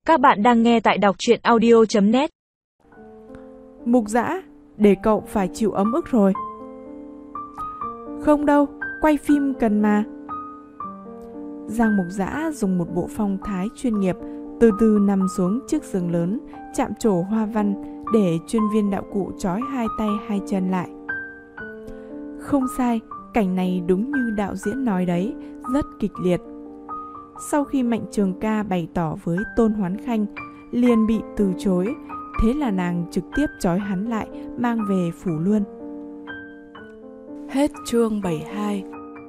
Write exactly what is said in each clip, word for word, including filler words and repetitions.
Các bạn đang nghe tại đọc truyện audio chấm net. Mục Dã, để cậu phải chịu ấm ức rồi. Không đâu, quay phim cần mà. Giang Mục Dã dùng một bộ phong thái chuyên nghiệp, từ từ nằm xuống chiếc giường lớn, chạm trổ hoa văn để chuyên viên đạo cụ trói hai tay hai chân lại. Không sai, cảnh này đúng như đạo diễn nói đấy, rất kịch liệt. Sau khi Mạnh Trường Ca bày tỏ với Tôn Hoán Khanh, liền bị từ chối, thế là nàng trực tiếp trói hắn lại, mang về phủ luôn. Hết chương bảy mươi hai.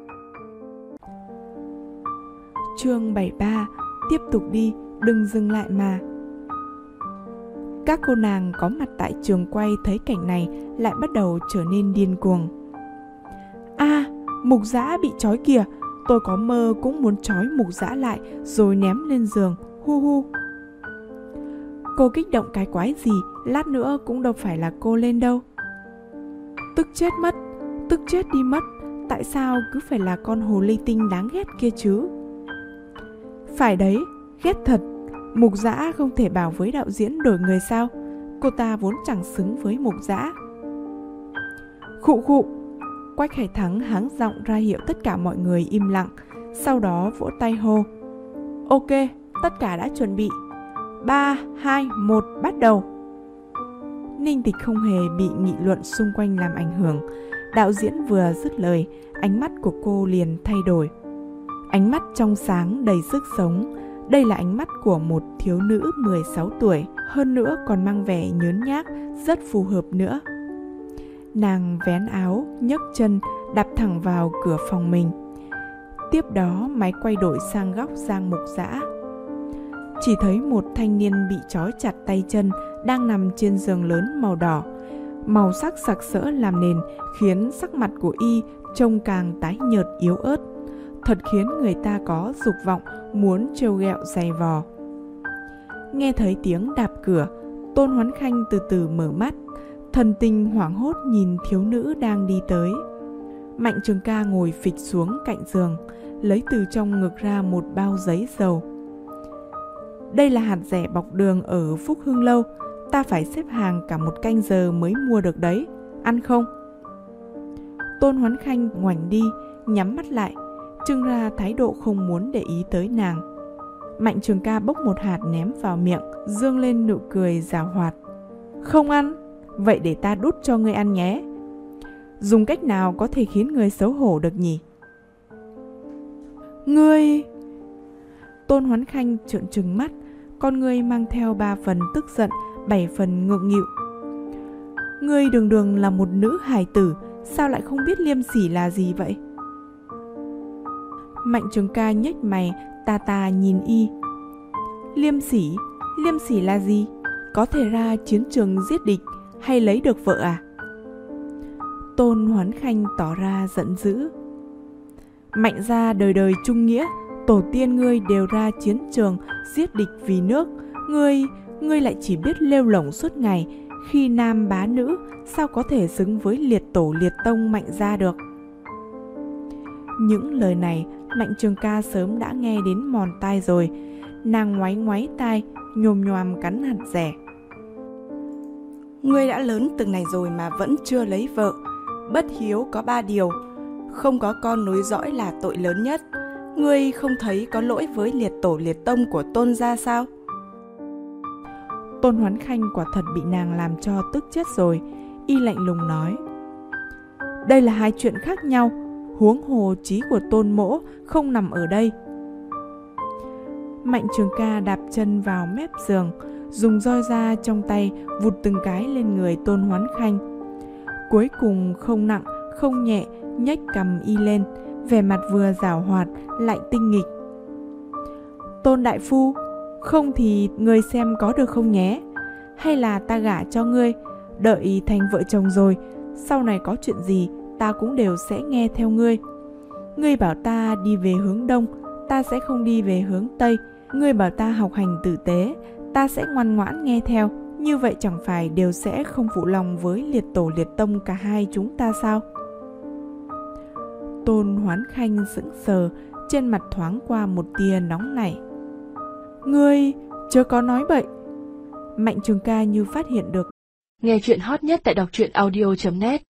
Chương bảy mươi ba, tiếp tục đi, đừng dừng lại mà. Các cô nàng có mặt tại trường quay thấy cảnh này lại bắt đầu trở nên điên cuồng. A, à, Mục Dã bị trói kìa, tôi có mơ cũng muốn trói Mục Dã lại rồi ném lên giường, hu hu. Cô kích động cái quái gì, lát nữa cũng đâu phải là cô lên đâu. Tức chết mất, tức chết đi mất, tại sao cứ phải là con hồ ly tinh đáng ghét kia chứ? Phải đấy, ghét thật. Mục Dã không thể bảo với đạo diễn đổi người sao? Cô ta vốn chẳng xứng với Mục Dã. Khụ khụ. Quách Hải Thắng hắng giọng ra hiệu tất cả mọi người im lặng, sau đó vỗ tay hô. Ok, tất cả đã chuẩn bị. ba, hai, một, bắt đầu. Ninh Tịch không hề bị nghị luận xung quanh làm ảnh hưởng. Đạo diễn vừa dứt lời, ánh mắt của cô liền thay đổi. Ánh mắt trong sáng đầy sức sống. Đây là ánh mắt của một thiếu nữ mười sáu tuổi, hơn nữa còn mang vẻ nhớn nhác, rất phù hợp nữa. Nàng vén áo, nhấc chân, đạp thẳng vào cửa phòng mình. Tiếp đó máy quay đổi sang góc Giang Mục Dã. Chỉ thấy một thanh niên bị trói chặt tay chân đang nằm trên giường lớn màu đỏ. Màu sắc sặc sỡ làm nền khiến sắc mặt của y trông càng tái nhợt yếu ớt. Thật khiến người ta có dục vọng muốn trêu ghẹo giày vò. Nghe thấy tiếng đạp cửa, Tôn Hoán Khanh từ từ mở mắt, thần tình hoảng hốt nhìn thiếu nữ đang đi tới. Mạnh Trường Ca ngồi phịch xuống cạnh giường, lấy từ trong ngực ra một bao giấy dầu. Đây là hạt rẻ bọc đường ở Phúc Hưng Lâu, ta phải xếp hàng cả một canh giờ mới mua được đấy, ăn không? Tôn Hoán Khanh ngoảnh đi, nhắm mắt lại, trưng ra thái độ không muốn để ý tới nàng. Mạnh Trường Ca bốc một hạt ném vào miệng, dương lên nụ cười giảo hoạt. Không ăn? Vậy để ta đút cho ngươi ăn nhé. Dùng cách nào có thể khiến người xấu hổ được nhỉ? Ngươi... Tôn Hoán Khanh trợn trừng mắt, con ngươi mang theo ba phần tức giận, bảy phần ngượng nghịu. Ngươi đường đường là một nữ hài tử, sao lại không biết liêm sỉ là gì vậy? Mạnh Trường Ca nhếch mày, tà tà nhìn y. Liêm sỉ? Liêm sỉ là gì? Có thể ra chiến trường giết địch hay lấy được vợ à? Tôn Hoán Khanh tỏ ra giận dữ. Mạnh gia đời đời trung nghĩa, tổ tiên ngươi đều ra chiến trường giết địch vì nước. Ngươi, ngươi lại chỉ biết lêu lổng suốt ngày, khi nam bá nữ, sao có thể xứng với liệt tổ liệt tông Mạnh gia được? Những lời này Mạnh Trường Ca sớm đã nghe đến mòn tai rồi. Nàng ngoáy ngoáy tai, nhồm nhoàm cắn hạt rẻ. Ngươi đã lớn từng này rồi mà vẫn chưa lấy vợ. Bất hiếu có ba điều. Không có con nối dõi là tội lớn nhất. Ngươi không thấy có lỗi với liệt tổ liệt tông của Tôn gia sao? Tôn Hoán Khanh quả thật bị nàng làm cho tức chết rồi. Y lạnh lùng nói. Đây là hai chuyện khác nhau. Huống hồ chí của Tôn mỗ không nằm ở đây. Mạnh Trường Ca đạp chân vào mép giường, dùng roi da trong tay vụt từng cái lên người Tôn Hoán Khanh. Cuối cùng không nặng không nhẹ nhếch cằm y lên, vẻ mặt vừa giảo hoạt lại tinh nghịch. Tôn đại phu, không thì ngươi xem có được không nhé? Hay là ta gả cho ngươi, đợi thành vợ chồng rồi, sau này có chuyện gì ta cũng đều sẽ nghe theo ngươi. Ngươi bảo ta đi về hướng đông, ta sẽ không đi về hướng tây. Ngươi bảo ta học hành tử tế, ta sẽ ngoan ngoãn nghe theo. Như vậy chẳng phải đều sẽ không phụ lòng với liệt tổ liệt tông cả hai chúng ta sao? Tôn Hoán Khanh sững sờ, trên mặt thoáng qua một tia nóng nảy. Ngươi, chớ có nói bậy. Mạnh Trường Ca như phát hiện được. Nghe chuyện hot nhất tại đọc truyện audio chấm net.